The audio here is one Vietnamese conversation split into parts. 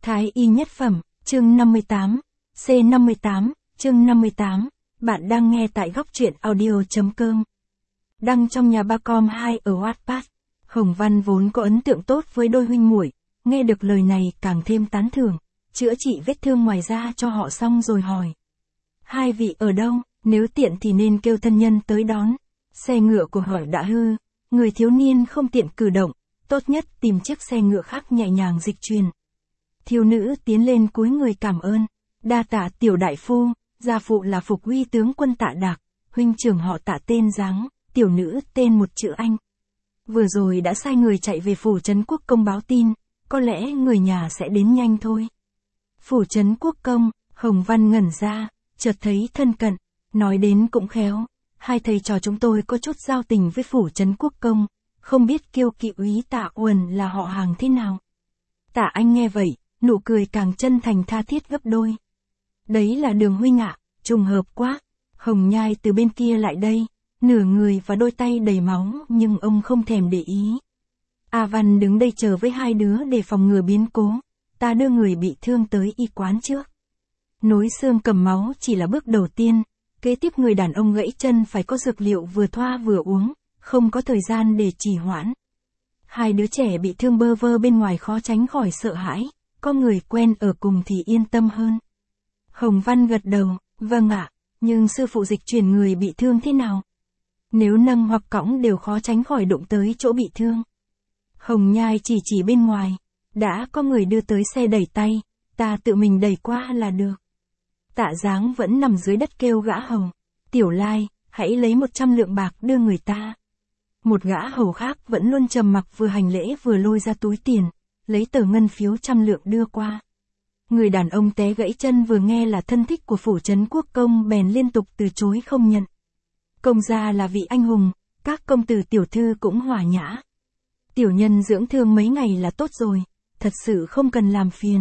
Thái y nhất phẩm, chương 58, C58, chương 58, bạn đang nghe tại góc truyện audio.com. Đăng trong nhà ba com 2 ở Wattpad. Hồng Văn vốn có ấn tượng tốt với đôi huynh muội, nghe được lời này càng thêm tán thưởng, chữa trị vết thương ngoài da cho họ xong rồi hỏi. Hai vị ở đâu, nếu tiện thì nên kêu thân nhân tới đón. Xe ngựa của họ đã hư, người thiếu niên không tiện cử động, tốt nhất tìm chiếc xe ngựa khác nhẹ nhàng dịch chuyển. Thiếu nữ tiến lên cúi người cảm ơn. Đa tạ tiểu đại phu, gia phụ là Phục Uy tướng quân Tạ Đạc, huynh trưởng họ Tạ tên Giáng, tiểu nữ tên một chữ Anh. Vừa rồi đã sai người chạy về phủ trấn quốc công báo tin, có lẽ người nhà sẽ đến nhanh thôi. Phủ trấn quốc công, Hồng Văn ngẩn ra, chợt thấy thân cận, nói đến cũng khéo, hai thầy trò chúng tôi có chút giao tình với phủ trấn quốc công, không biết Kiêu Kỵ úy Tạ Uẩn là họ hàng thế nào. Tạ Anh nghe vậy, nụ cười càng chân thành tha thiết gấp đôi. Đấy là Đường huynh ạ, trùng hợp quá. Hồng Nhai từ bên kia lại đây, nửa người và đôi tay đầy máu nhưng ông không thèm để ý. A Văn đứng đây chờ với hai đứa để phòng ngừa biến cố, ta đưa người bị thương tới y quán trước. Nối xương cầm máu chỉ là bước đầu tiên, kế tiếp người đàn ông gãy chân phải có dược liệu vừa thoa vừa uống, không có thời gian để trì hoãn. Hai đứa trẻ bị thương bơ vơ bên ngoài khó tránh khỏi sợ hãi, có người quen ở cùng thì yên tâm hơn. Hồng Văn gật đầu, vâng ạ, nhưng sư phụ dịch chuyển người bị thương thế nào? Nếu nâng hoặc cõng đều khó tránh khỏi đụng tới chỗ bị thương. Hồng Nhai chỉ bên ngoài, đã có người đưa tới xe đẩy tay, ta tự mình đẩy qua là được. Tạ Giáng vẫn nằm dưới đất kêu gã hầu, Tiểu Lai, hãy lấy 100 lượng bạc đưa người ta. Một gã hầu khác vẫn luôn trầm mặc vừa hành lễ vừa lôi ra túi tiền, lấy tờ ngân phiếu 100 lượng đưa qua. Người đàn ông té gãy chân vừa nghe là thân thích của phủ trấn quốc công bèn liên tục từ chối không nhận. Công gia là vị anh hùng, các công tử tiểu thư cũng hòa nhã. Tiểu nhân dưỡng thương mấy ngày là tốt rồi, thật sự không cần làm phiền.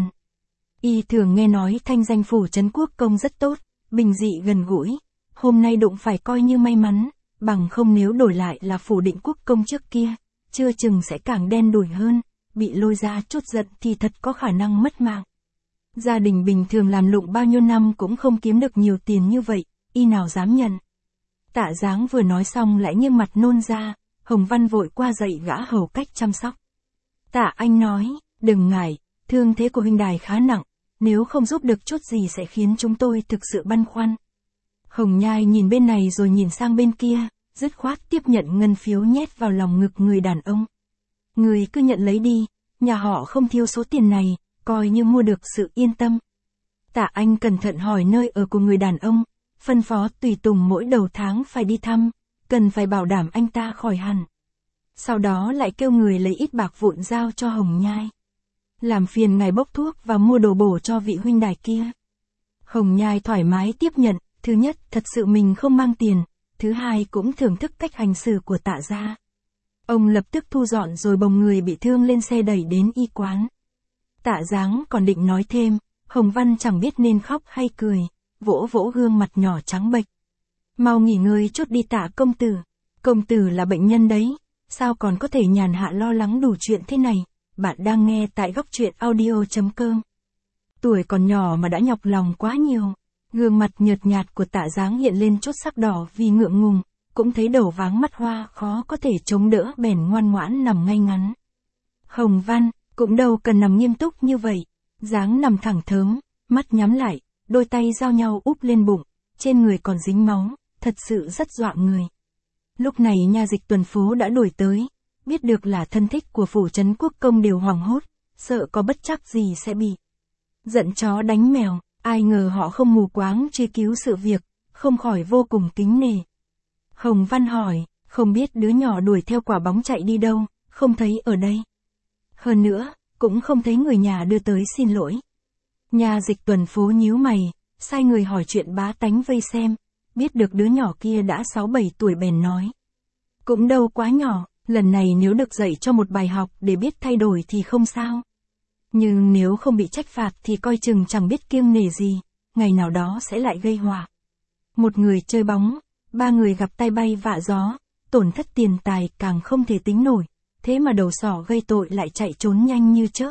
Y thường nghe nói thanh danh phủ trấn quốc công rất tốt, bình dị gần gũi, hôm nay đụng phải coi như may mắn, bằng không nếu đổi lại là phủ định quốc công trước kia, chưa chừng sẽ càng đen đủi hơn, bị lôi ra chút giận thì thật có khả năng mất mạng. Gia đình bình thường làm lụng bao nhiêu năm cũng không kiếm được nhiều tiền như vậy, y nào dám nhận. Tạ Giáng vừa nói xong lại nghiêng mặt nôn ra, Hồng Văn vội qua dạy gã hầu cách chăm sóc. Tạ Anh nói, đừng ngại, thương thế của huynh đài khá nặng, nếu không giúp được chút gì sẽ khiến chúng tôi thực sự băn khoăn. Hồng Nhai nhìn bên này rồi nhìn sang bên kia, dứt khoát tiếp nhận ngân phiếu nhét vào lòng ngực người đàn ông. Người cứ nhận lấy đi, nhà họ không thiếu số tiền này, coi như mua được sự yên tâm. Tạ Anh cẩn thận hỏi nơi ở của người đàn ông, phân phó tùy tùng mỗi đầu tháng phải đi thăm, cần phải bảo đảm anh ta khỏi hẳn. Sau đó lại kêu người lấy ít bạc vụn giao cho Hồng Nhai. Làm phiền ngài bốc thuốc và mua đồ bổ cho vị huynh đài kia. Hồng Nhai thoải mái tiếp nhận, thứ nhất thật sự mình không mang tiền, thứ hai cũng thưởng thức cách hành xử của Tạ gia. Ông lập tức thu dọn rồi bồng người bị thương lên xe đẩy đến y quán. Tạ Giáng còn định nói thêm, Hồng Văn chẳng biết nên khóc hay cười, vỗ vỗ gương mặt nhỏ trắng bệch. Mau nghỉ ngơi chút đi Tạ công tử là bệnh nhân đấy, sao còn có thể nhàn hạ lo lắng đủ chuyện thế này, bạn đang nghe tại góc truyện audio.com. Tuổi còn nhỏ mà đã nhọc lòng quá nhiều, gương mặt nhợt nhạt của Tạ Giáng hiện lên chút sắc đỏ vì ngượng ngùng, cũng thấy đầu váng mắt hoa khó có thể chống đỡ bèn ngoan ngoãn nằm ngay ngắn. Hồng Văn, cũng đâu cần nằm nghiêm túc như vậy, Giáng nằm thẳng thớm, mắt nhắm lại, đôi tay giao nhau úp lên bụng, trên người còn dính máu, thật sự rất dọa người. Lúc này nha dịch tuần phố đã đuổi tới, biết được là thân thích của phủ trấn quốc công đều hoảng hốt, sợ có bất trắc gì sẽ bị giận chó đánh mèo, ai ngờ họ không mù quáng truy cứu sự việc, không khỏi vô cùng kính nể. Hồng Văn hỏi, không biết đứa nhỏ đuổi theo quả bóng chạy đi đâu, không thấy ở đây. Hơn nữa, cũng không thấy người nhà đưa tới xin lỗi. Nha dịch tuần phố nhíu mày, sai người hỏi chuyện bá tánh vây xem, biết được đứa nhỏ kia đã 6-7 tuổi bèn nói. Cũng đâu quá nhỏ, lần này nếu được dạy cho một bài học để biết thay đổi thì không sao. Nhưng nếu không bị trách phạt thì coi chừng chẳng biết kiêng nể gì, ngày nào đó sẽ lại gây họa. Một người chơi bóng, 3 người gặp tay bay vạ gió, tổn thất tiền tài càng không thể tính nổi, thế mà đầu sỏ gây tội lại chạy trốn nhanh như chớp,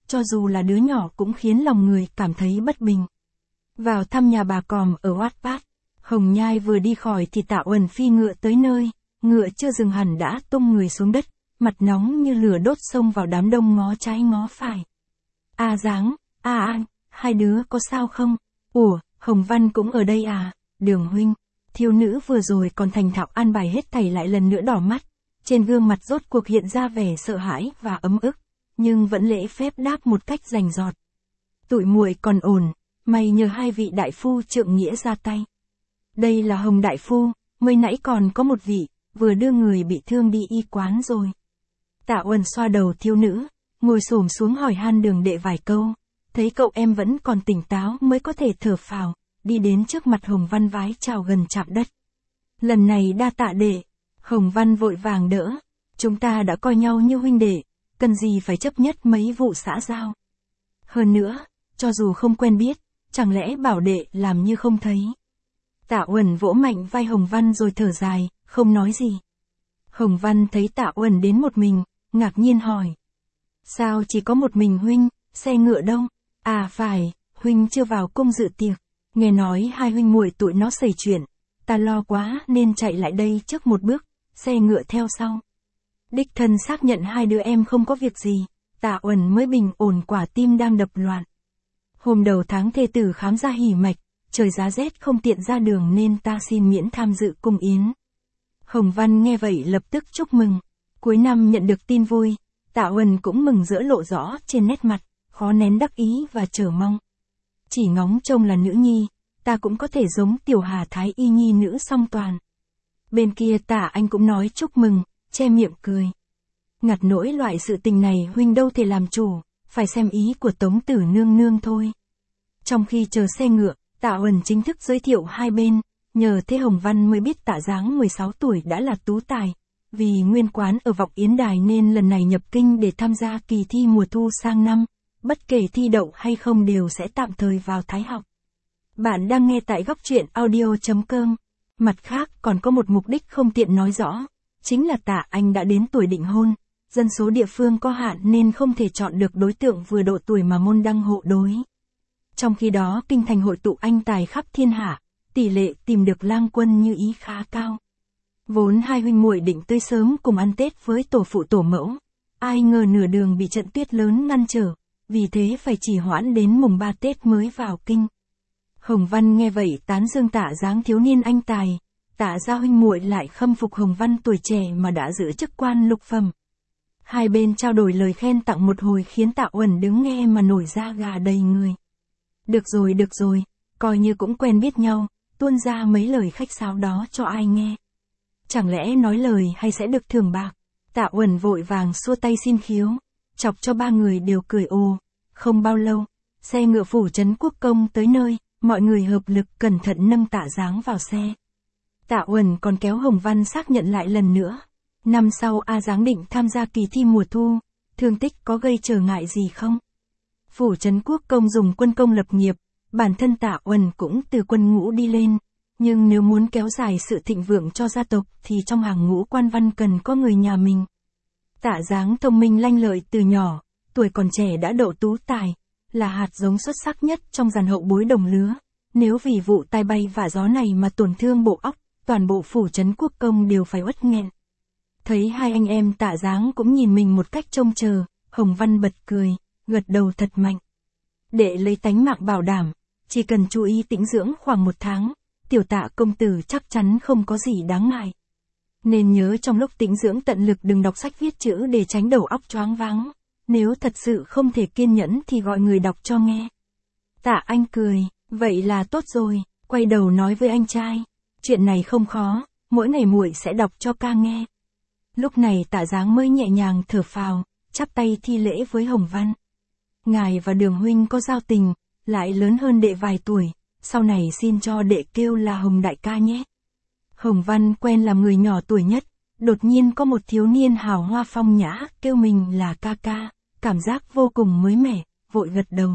cho dù là đứa nhỏ cũng khiến lòng người cảm thấy bất bình. Vào thăm nhà bà Còm ở Wattpad, Hồng Nhai vừa đi khỏi thì Tạ Uẩn phi ngựa tới nơi, ngựa chưa dừng hẳn đã tung người xuống đất, mặt nóng như lửa đốt xông vào đám đông ngó trái ngó phải. Giáng, An, hai đứa có sao không? Ủa, Hồng Văn cũng ở đây à? Đường huynh, thiếu nữ vừa rồi còn thành thạo an bài hết thảy lại lần nữa đỏ mắt, trên gương mặt rốt cuộc hiện ra vẻ sợ hãi và ấm ức, nhưng vẫn lễ phép đáp một cách rành rọt. Tụi muội còn ổn, may nhờ hai vị đại phu trượng nghĩa ra tay. Đây là Hồng đại phu, mới nãy còn có một vị, vừa đưa người bị thương đi y quán rồi. Tạ Uẩn xoa đầu thiếu nữ, ngồi xổm xuống hỏi han Đường đệ vài câu, thấy cậu em vẫn còn tỉnh táo mới có thể thở phào, đi đến trước mặt Hồng Văn vái chào gần chạm đất. Lần này đa tạ đệ. Hồng Văn vội vàng đỡ, chúng ta đã coi nhau như huynh đệ, cần gì phải chấp nhất mấy vụ xã giao. Hơn nữa, cho dù không quen biết, chẳng lẽ bảo đệ làm như không thấy. Tạ Uẩn vỗ mạnh vai Hồng Văn rồi thở dài, không nói gì. Hồng Văn thấy Tạ Uẩn đến một mình, ngạc nhiên hỏi. Sao chỉ có một mình huynh, xe ngựa đâu? Phải, huynh chưa vào cung dự tiệc, nghe nói hai huynh muội tụi nó xảy chuyện, ta lo quá nên chạy lại đây trước một bước, xe ngựa theo sau. Đích thân xác nhận hai đứa em không có việc gì, Tạ Uẩn mới bình ổn quả tim đang đập loạn. Hôm đầu tháng thê tử khám ra hỉ mạch, trời giá rét không tiện ra đường nên ta xin miễn tham dự cung yến. Hồng Văn nghe vậy lập tức chúc mừng. Cuối năm nhận được tin vui, Tạ Uẩn cũng mừng rỡ lộ rõ trên nét mặt, khó nén đắc ý và chờ mong. Chỉ ngóng trông là nữ nhi, ta cũng có thể giống Tiểu Hà Thái Y nhi nữ song toàn. Bên kia Tạ Anh cũng nói chúc mừng, che miệng cười. Ngặt nỗi loại sự tình này huynh đâu thể làm chủ, phải xem ý của Tống Tử nương nương thôi. Trong khi chờ xe ngựa, Tạ Uẩn chính thức giới thiệu hai bên, nhờ thế Hồng Văn mới biết Tạ Giáng 16 tuổi đã là tú tài, vì nguyên quán ở Vọng Yến Đài nên lần này nhập kinh để tham gia kỳ thi mùa thu sang năm, bất kể thi đậu hay không đều sẽ tạm thời vào Thái học. Bạn đang nghe tại góc truyện audio.com. Mặt khác còn có một mục đích không tiện nói rõ, chính là Tạ Anh đã đến tuổi định hôn, dân số địa phương có hạn nên không thể chọn được đối tượng vừa độ tuổi mà môn đăng hộ đối. Trong khi đó kinh thành hội tụ anh tài khắp thiên hạ, tỷ lệ tìm được lang quân như ý khá cao. Vốn hai huynh muội định tới sớm cùng ăn Tết với tổ phụ tổ mẫu, ai ngờ nửa đường bị trận tuyết lớn ngăn trở, vì thế phải trì hoãn đến mùng 3 Tết mới vào kinh. Hồng Văn nghe vậy tán dương Tạ Giáng thiếu niên anh tài, Tạ gia huynh muội lại khâm phục Hồng Văn tuổi trẻ mà đã giữ chức quan lục phẩm. Hai bên trao đổi lời khen tặng một hồi khiến Tạ Uẩn đứng nghe mà nổi da gà đầy người. Được rồi, coi như cũng quen biết nhau, tuôn ra mấy lời khách sáo đó cho ai nghe. Chẳng lẽ nói lời hay sẽ được thưởng bạc? Tạ Uẩn vội vàng xua tay xin khiếu, chọc cho ba người đều cười ồ. Không bao lâu, xe ngựa phủ trấn quốc công tới nơi, mọi người hợp lực cẩn thận nâng Tạ Giáng vào xe. Tạ Uẩn còn kéo Hồng Văn xác nhận lại lần nữa. Năm sau Giáng định tham gia kỳ thi mùa thu, thương tích có gây trở ngại gì không? Phủ trấn quốc công dùng quân công lập nghiệp, bản thân Tạ Uẩn cũng từ quân ngũ đi lên, nhưng nếu muốn kéo dài sự thịnh vượng cho gia tộc thì trong hàng ngũ quan văn cần có người nhà mình. Tạ Giáng thông minh lanh lợi từ nhỏ, tuổi còn trẻ đã độ tú tài, là hạt giống xuất sắc nhất trong dàn hậu bối đồng lứa. Nếu vì vụ tai bay vạ gió này mà tổn thương bộ óc, toàn bộ phủ trấn quốc công đều phải uất nghẹn. Thấy hai anh em Tạ Giáng cũng nhìn mình một cách trông chờ, Hồng Văn bật cười, gật đầu thật mạnh. Để lấy tánh mạng bảo đảm, chỉ cần chú ý tĩnh dưỡng khoảng 1 tháng, tiểu Tạ công tử chắc chắn không có gì đáng ngại. Nên nhớ trong lúc tĩnh dưỡng tận lực đừng đọc sách viết chữ để tránh đầu óc choáng váng. Nếu thật sự không thể kiên nhẫn thì gọi người đọc cho nghe. Tạ Anh cười, vậy là tốt rồi, quay đầu nói với anh trai. Chuyện này không khó, mỗi ngày muội sẽ đọc cho ca nghe. Lúc này Tạ Giáng mới nhẹ nhàng thở phào, chắp tay thi lễ với Hồng Văn. Ngài và Đường huynh có giao tình, lại lớn hơn đệ vài tuổi, sau này xin cho đệ kêu là Hồng đại ca nhé. Hồng Văn quen làm người nhỏ tuổi nhất, đột nhiên có một thiếu niên hào hoa phong nhã kêu mình là ca ca, cảm giác vô cùng mới mẻ, vội gật đầu.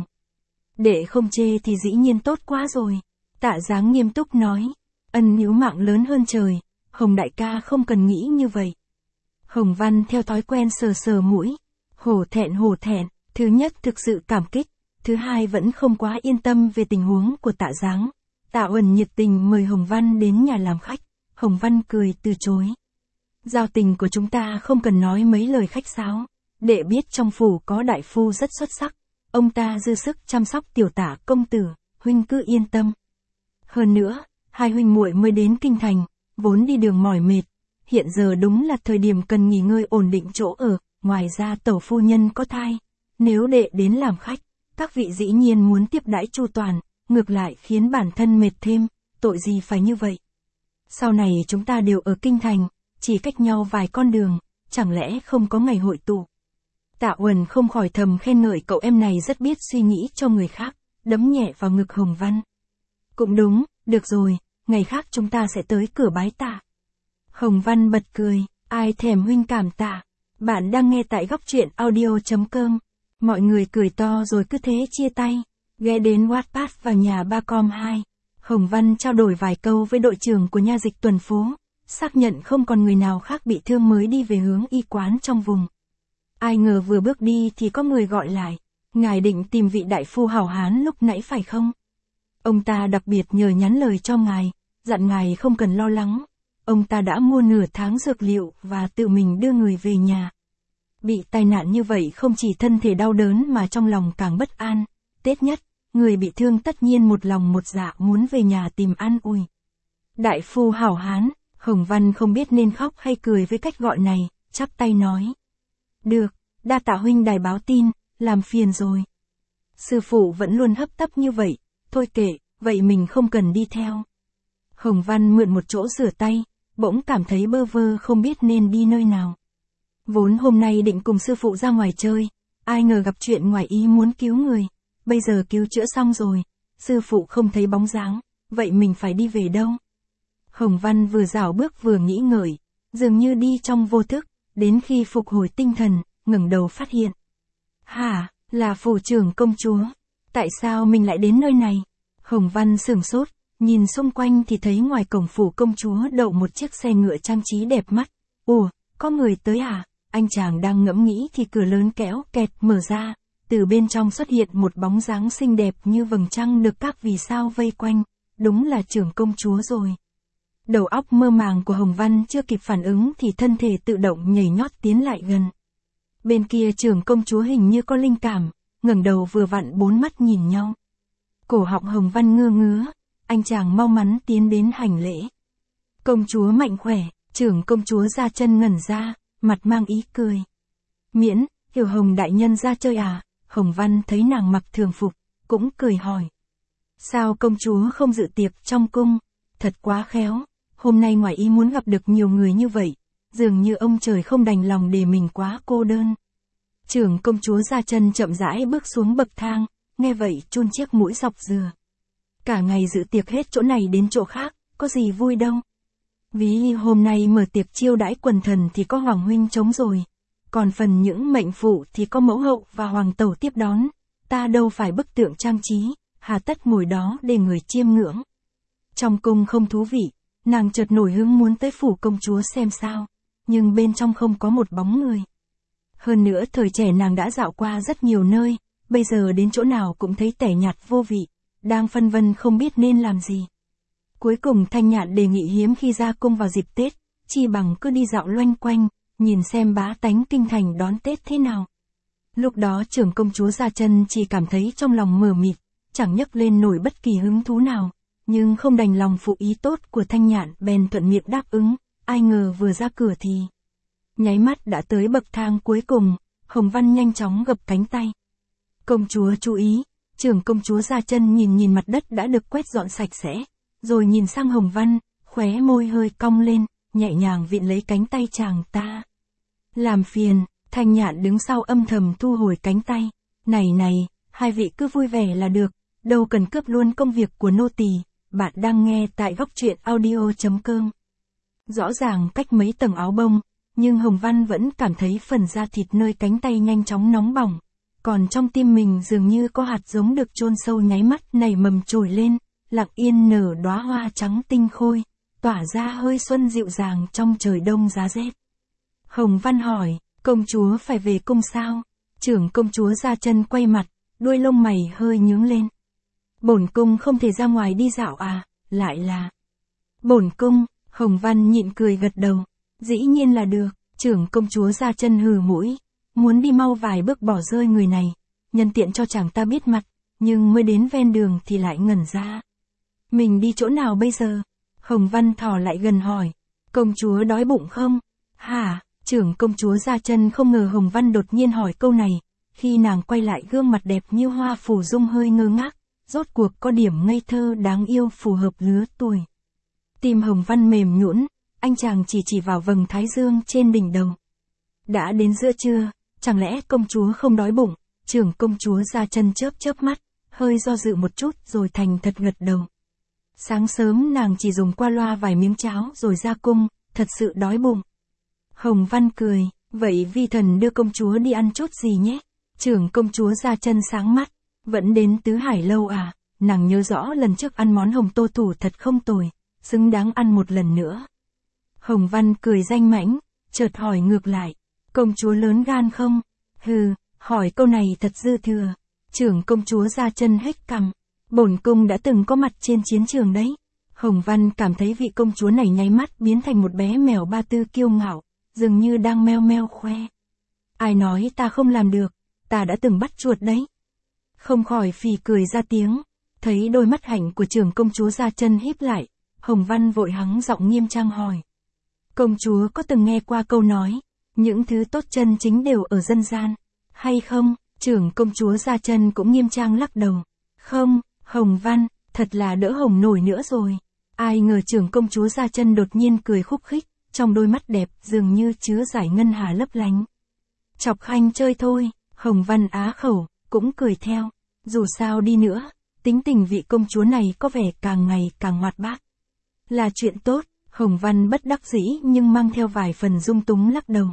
Đệ không chê thì dĩ nhiên tốt quá rồi. Tạ Giáng nghiêm túc nói, ân níu mạng lớn hơn trời, Hồng đại ca không cần nghĩ như vậy. Hồng Văn theo thói quen sờ sờ mũi, hổ thẹn, Thứ nhất thực sự cảm kích, thứ hai vẫn không quá yên tâm về tình huống của Tạ Giáng. Tạ Uẩn nhiệt tình mời Hồng Văn đến nhà làm khách, Hồng Văn cười từ chối. Giao tình của chúng ta không cần nói mấy lời khách sáo, đệ biết trong phủ có đại phu rất xuất sắc, ông ta dư sức chăm sóc tiểu Tạ công tử, huynh cứ yên tâm. Hơn nữa, hai huynh muội mới đến kinh thành, vốn đi đường mỏi mệt, hiện giờ đúng là thời điểm cần nghỉ ngơi ổn định chỗ ở, ngoài ra tẩu phu nhân có thai, nếu đệ đến làm khách, các vị dĩ nhiên muốn tiếp đãi chu toàn, ngược lại khiến bản thân mệt thêm, tội gì phải như vậy. Sau này chúng ta đều ở kinh thành, chỉ cách nhau vài con đường, chẳng lẽ không có ngày hội tụ. Tạ Uẩn không khỏi thầm khen ngợi cậu em này rất biết suy nghĩ cho người khác, đấm nhẹ vào ngực Hồng Văn. Cũng đúng, được rồi, ngày khác chúng ta sẽ tới cửa bái tạ. Hồng Văn bật cười, ai thèm huynh cảm tạ. Bạn đang nghe tại góc truyện audio.com. Mọi người cười to rồi cứ thế chia tay, ghé đến Wattpad và nhà Bacom 2. Hồng Văn trao đổi vài câu với đội trưởng của nha dịch tuần phố, xác nhận không còn người nào khác bị thương mới đi về hướng y quán trong vùng. Ai ngờ vừa bước đi thì có người gọi lại, ngài định tìm vị đại phu hảo hán lúc nãy phải không? Ông ta đặc biệt nhờ nhắn lời cho ngài, dặn ngài không cần lo lắng. Ông ta đã mua nửa tháng dược liệu và tự mình đưa người về nhà. Bị tai nạn như vậy không chỉ thân thể đau đớn mà trong lòng càng bất an. Tết nhất, người bị thương tất nhiên một lòng một dạ muốn về nhà tìm an ủi. Đại phu hảo hán, Hồng Văn không biết nên khóc hay cười với cách gọi này, chắp tay nói. Được, đa tạ huynh đài báo tin, làm phiền rồi. Sư phụ vẫn luôn hấp tấp như vậy, thôi kệ, vậy mình không cần đi theo. Hồng Văn mượn một chỗ rửa tay, bỗng cảm thấy bơ vơ không biết nên đi nơi nào. Vốn hôm nay định cùng sư phụ ra ngoài chơi, ai ngờ gặp chuyện ngoài ý muốn cứu người, bây giờ cứu chữa xong rồi, sư phụ không thấy bóng dáng, vậy mình phải đi về đâu? Hồng Văn vừa dạo bước vừa nghĩ ngợi, dường như đi trong vô thức, đến khi phục hồi tinh thần, ngẩng đầu phát hiện. Hả, là phủ trưởng công chúa, tại sao mình lại đến nơi này? Hồng Văn sửng sốt, nhìn xung quanh thì thấy ngoài cổng phủ công chúa đậu một chiếc xe ngựa trang trí đẹp mắt. Ủa, có người tới à? Anh chàng đang ngẫm nghĩ thì cửa lớn kéo kẹt mở ra, từ bên trong xuất hiện một bóng dáng xinh đẹp như vầng trăng được các vì sao vây quanh, đúng là trưởng công chúa rồi. Đầu óc mơ màng của Hồng Văn chưa kịp phản ứng thì thân thể tự động nhảy nhót tiến lại gần. Bên kia trưởng công chúa hình như có linh cảm, ngẩng đầu vừa vặn bốn mắt nhìn nhau. Cổ họng Hồng Văn ngơ ngứa, anh chàng mau mắn tiến đến hành lễ. Công chúa mạnh khỏe, trưởng công chúa ra chân ngẩn ra, mặt mang ý cười. Miễn, Hiểu Hồng đại nhân ra chơi à? Hồng Văn thấy nàng mặc thường phục, cũng cười hỏi. Sao công chúa không dự tiệc trong cung? Thật quá khéo, hôm nay ngoài ý muốn gặp được nhiều người như vậy, dường như ông trời không đành lòng để mình quá cô đơn. Trưởng công chúa ra chân chậm rãi bước xuống bậc thang, nghe vậy chun chiếc mũi dọc dừa. Cả ngày dự tiệc hết chỗ này đến chỗ khác, có gì vui đâu. Ví hôm nay mở tiệc chiêu đãi quần thần thì có hoàng huynh trống rồi, còn phần những mệnh phụ thì có mẫu hậu và hoàng tẩu tiếp đón, ta đâu phải bức tượng trang trí, hà tất ngồi đó để người chiêm ngưỡng. Trong cung không thú vị, nàng chợt nổi hứng muốn tới phủ công chúa xem sao, nhưng bên trong không có một bóng người. Hơn nữa thời trẻ nàng đã dạo qua rất nhiều nơi, bây giờ đến chỗ nào cũng thấy tẻ nhạt vô vị, đang phân vân không biết nên làm gì. Cuối cùng Thanh Nhạn đề nghị hiếm khi ra cung vào dịp Tết, chi bằng cứ đi dạo loanh quanh, nhìn xem bá tánh kinh thành đón Tết thế nào. Lúc đó trưởng công chúa Gia Chân chỉ cảm thấy trong lòng mờ mịt, chẳng nhấc lên nổi bất kỳ hứng thú nào, nhưng không đành lòng phụ ý tốt của Thanh Nhạn bèn thuận miệng đáp ứng, ai ngờ vừa ra cửa thì nháy mắt đã tới bậc thang cuối cùng, Hồng Văn nhanh chóng gập cánh tay. Công chúa chú ý, trưởng công chúa Gia Chân nhìn mặt đất đã được quét dọn sạch sẽ, rồi nhìn sang Hồng Văn, khóe môi hơi cong lên, nhẹ nhàng vịn lấy cánh tay chàng ta. Làm phiền, Thanh Nhạn đứng sau âm thầm thu hồi cánh tay. Này, hai vị cứ vui vẻ là được, đâu cần cướp luôn công việc của nô tỳ. Bạn đang nghe tại góc truyện audio.com. Rõ ràng cách mấy tầng áo bông, nhưng Hồng Văn vẫn cảm thấy phần da thịt nơi cánh tay nhanh chóng nóng bỏng. Còn trong tim mình dường như có hạt giống được chôn sâu nháy mắt nảy mầm trồi lên, lặng yên nở đóa hoa trắng tinh khôi, tỏa ra hơi xuân dịu dàng trong trời đông giá rét. Hồng Văn hỏi, công chúa phải về cung sao? Trưởng công chúa Gia Chân quay mặt, đuôi lông mày hơi nhướng lên. Bổn cung không thể ra ngoài đi dạo à, lại là. Bổn cung, Hồng Văn nhịn cười gật đầu. Dĩ nhiên là được, trưởng công chúa Gia Chân hừ mũi. Muốn đi mau vài bước bỏ rơi người này, nhân tiện cho chàng ta biết mặt, nhưng mới đến ven đường thì lại ngẩn ra. Mình đi chỗ nào bây giờ? Hồng Văn thò lại gần hỏi. Công chúa đói bụng không? Hả? Trưởng công chúa Gia Chân không ngờ Hồng Văn đột nhiên hỏi câu này. Khi nàng quay lại gương mặt đẹp như hoa phù dung hơi ngơ ngác, rốt cuộc có điểm ngây thơ đáng yêu phù hợp lứa tuổi. Tim Hồng Văn mềm nhũn, anh chàng chỉ vào vầng thái dương trên đỉnh đầu. Đã đến giữa trưa, chẳng lẽ công chúa không đói bụng? Trưởng công chúa Gia Chân chớp mắt, hơi do dự một chút rồi thành thật gật đầu. Sáng sớm nàng chỉ dùng qua loa vài miếng cháo rồi ra cung, thật sự đói bụng. Hồng Văn cười, vậy vi thần đưa công chúa đi ăn chút gì nhé? Trưởng công chúa Gia Chân sáng mắt, vẫn đến Tứ Hải lâu à? Nàng nhớ rõ lần trước ăn món hồng tô thủ thật không tồi, xứng đáng ăn một lần nữa. Hồng Văn cười danh mãnh, chợt hỏi ngược lại, công chúa lớn gan không? Hừ, hỏi câu này thật dư thừa. Trưởng công chúa Gia Chân hếch cằm, bổn cung đã từng có mặt trên chiến trường đấy. Hồng Văn cảm thấy vị công chúa này nháy mắt biến thành một bé mèo ba tư kiêu ngạo, dường như đang meo meo khoe. Ai nói ta không làm được, ta đã từng bắt chuột đấy. Không khỏi phì cười ra tiếng, thấy đôi mắt hạnh của trưởng công chúa Gia Chân híp lại, Hồng Văn vội hắng giọng nghiêm trang hỏi. Công chúa có từng nghe qua câu nói, những thứ tốt chân chính đều ở dân gian, hay không? Trưởng công chúa Gia Chân cũng nghiêm trang lắc đầu. Không, Hồng Văn, thật là đỡ hồng nổi nữa rồi. Ai ngờ trưởng công chúa Gia Chân đột nhiên cười khúc khích, trong đôi mắt đẹp dường như chứa giải ngân hà lấp lánh. Chọc khanh chơi thôi, Hồng Văn á khẩu, cũng cười theo. Dù sao đi nữa, tính tình vị công chúa này có vẻ càng ngày càng hoạt bát. Là chuyện tốt, Hồng Văn bất đắc dĩ nhưng mang theo vài phần dung túng lắc đầu.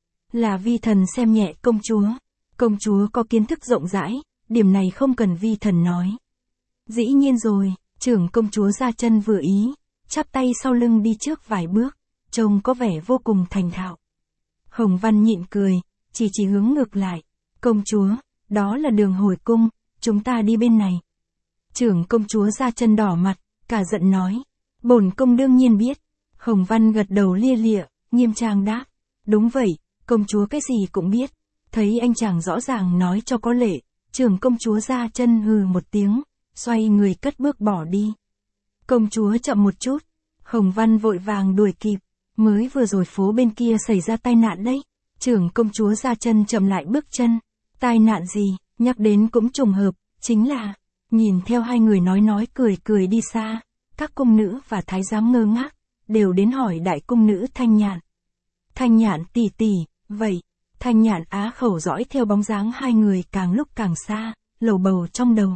Là vi thần xem nhẹ công chúa. Công chúa có kiến thức rộng rãi, điểm này không cần vi thần nói. Dĩ nhiên rồi, trưởng công chúa Gia Chân vừa ý, chắp tay sau lưng đi trước vài bước, trông có vẻ vô cùng thành thạo. Hồng Văn nhịn cười, chỉ hướng ngược lại. Công chúa, đó là đường hồi cung, chúng ta đi bên này. Trưởng công chúa Gia Chân đỏ mặt, cả giận nói. Bổn cung đương nhiên biết. Hồng Văn gật đầu lia lịa, nghiêm trang đáp. Đúng vậy, công chúa cái gì cũng biết. Thấy anh chàng rõ ràng nói cho có lệ, trưởng công chúa Gia Chân hừ một tiếng, xoay người cất bước bỏ đi. Công chúa chậm một chút. Hồng Văn vội vàng đuổi kịp. Mới vừa rồi phố bên kia xảy ra tai nạn đấy. Trưởng công chúa Gia Chân chậm lại bước chân. Tai nạn gì, nhắc đến cũng trùng hợp, chính là, nhìn theo hai người nói cười đi xa, các cung nữ và thái giám ngơ ngác, đều đến hỏi đại cung nữ Thanh Nhạn. Thanh Nhạn tỷ tỷ, vậy, Thanh Nhạn á khẩu dõi theo bóng dáng hai người càng lúc càng xa, lầu bầu trong đầu.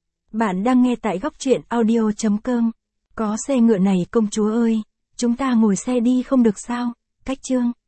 Bạn đang nghe tại góc truyện audio.com. Có xe ngựa này công chúa ơi, chúng ta ngồi xe đi không được sao? Cách chương.